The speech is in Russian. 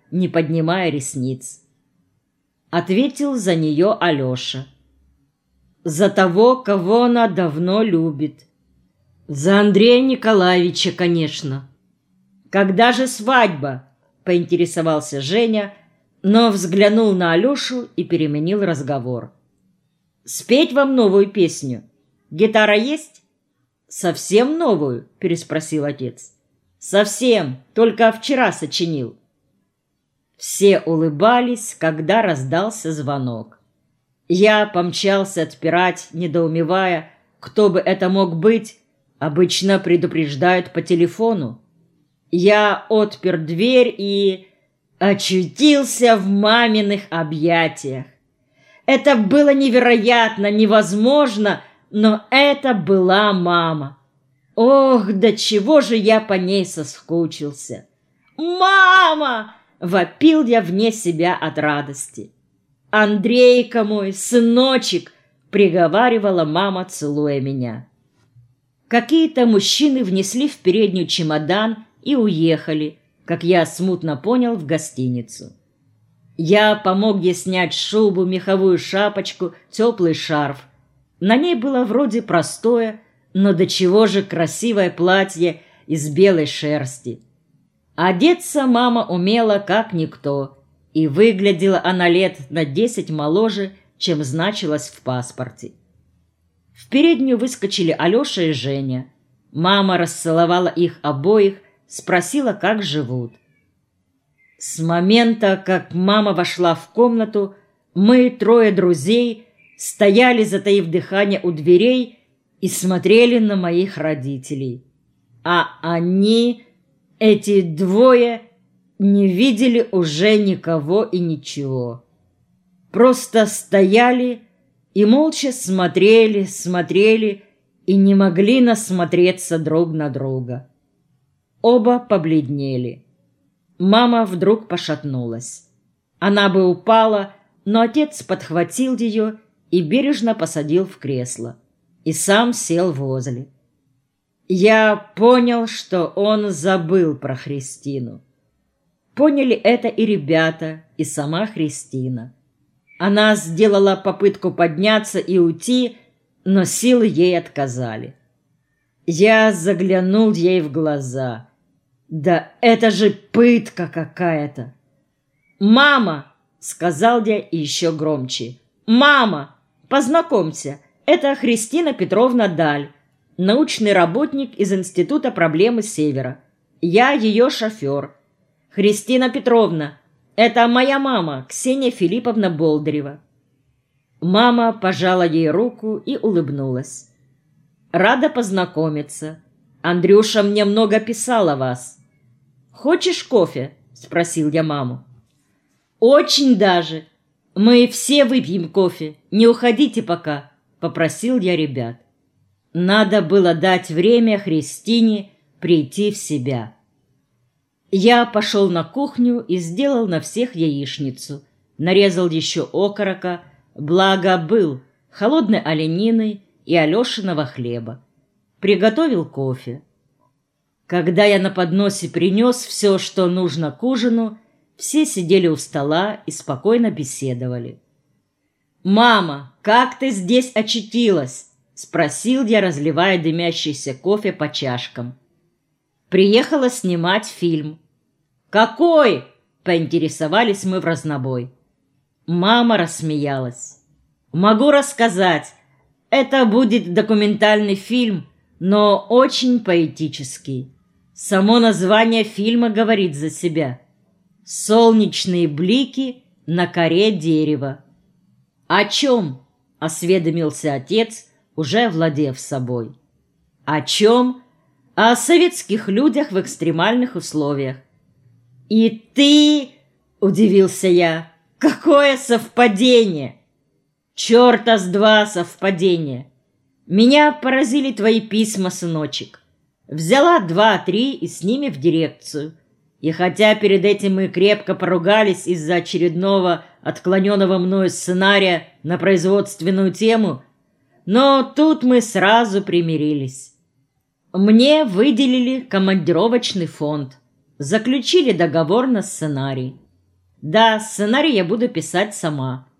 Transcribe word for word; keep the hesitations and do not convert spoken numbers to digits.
не поднимая ресниц. Ответил за нее Алеша. За того, кого она давно любит. За Андрея Николаевича, конечно. Когда же свадьба? Поинтересовался Женя, но взглянул на Алешу и переменил разговор. Спеть вам новую песню? Гитара есть? Совсем новую? Переспросил отец. Совсем, только вчера сочинил. Все улыбались, когда раздался звонок. Я помчался отпирать, недоумевая, кто бы это мог быть. Обычно предупреждают по телефону. Я отпер дверь и очутился в маминых объятиях. Это было невероятно, невозможно, но это была мама. Ох, до чего же я по ней соскучился. «Мама!» — вопил я вне себя от радости. «Андрейка мой, сыночек!» — приговаривала мама, целуя меня. Какие-то мужчины внесли в переднюю чемодан и уехали, как я смутно понял, в гостиницу. Я помог ей снять шубу, меховую шапочку, теплый шарф. На ней было вроде простое, но до чего же красивое платье из белой шерсти. Одеться мама умела как никто, и выглядела она лет на десять моложе, чем значилось в паспорте. В переднюю выскочили Алеша и Женя. Мама расцеловала их обоих, спросила, как живут. С момента, как мама вошла в комнату, мы, трое друзей, стояли, затаив дыхание у дверей, и смотрели на моих родителей. А они, эти двое, не видели уже никого и ничего. Просто стояли и молча смотрели, смотрели и не могли насмотреться друг на друга. Оба побледнели. Мама вдруг пошатнулась. Она бы упала, но отец подхватил ее и бережно посадил в кресло. И сам сел возле. Я понял, что он забыл про Христину. Поняли это и ребята, и сама Христина. Она сделала попытку подняться и уйти, но силы ей отказали. Я заглянул ей в глаза. Да это же пытка какая-то! «Мама!» — сказал я еще громче. «Мама! Познакомься, это Христина Петровна Даль, научный работник из Института проблемы Севера. Я ее шофер. Христина Петровна, это моя мама, Ксения Филипповна Болдырева». Мама пожала ей руку и улыбнулась. «Рада познакомиться. Андрюша мне много писал о вас». «Хочешь кофе?» — спросил я маму. «Очень даже. Мы все выпьем кофе. Не уходите пока», — попросил я ребят. Надо было дать время Христине прийти в себя. Я пошел на кухню и сделал на всех яичницу. Нарезал еще окорока, благо был, холодной оленины и Алешиного хлеба. Приготовил кофе. Когда я на подносе принес все, что нужно к ужину, все сидели у стола и спокойно беседовали. «Мама, как ты здесь очутилась?» — спросил я, разливая дымящийся кофе по чашкам. «Приехала снимать фильм». «Какой?» — поинтересовались мы вразнобой. Мама рассмеялась. «Могу рассказать. Это будет документальный фильм, но очень поэтический. Само название фильма говорит за себя. «Солнечные блики на коре дерева». «О чем?» — осведомился отец, уже овладев собой. «О чем?» «О советских людях в экстремальных условиях». «И ты?» — удивился я. «Какое совпадение!» «Черта с два совпадения! Меня поразили твои письма, сыночек. Взяла два-три и с ними в дирекцию. И хотя перед этим мы крепко поругались из-за очередного отклоненного мною сценария на производственную тему, но тут мы сразу примирились. Мне выделили командировочный фонд, заключили договор на сценарий. Да, сценарий я буду писать сама.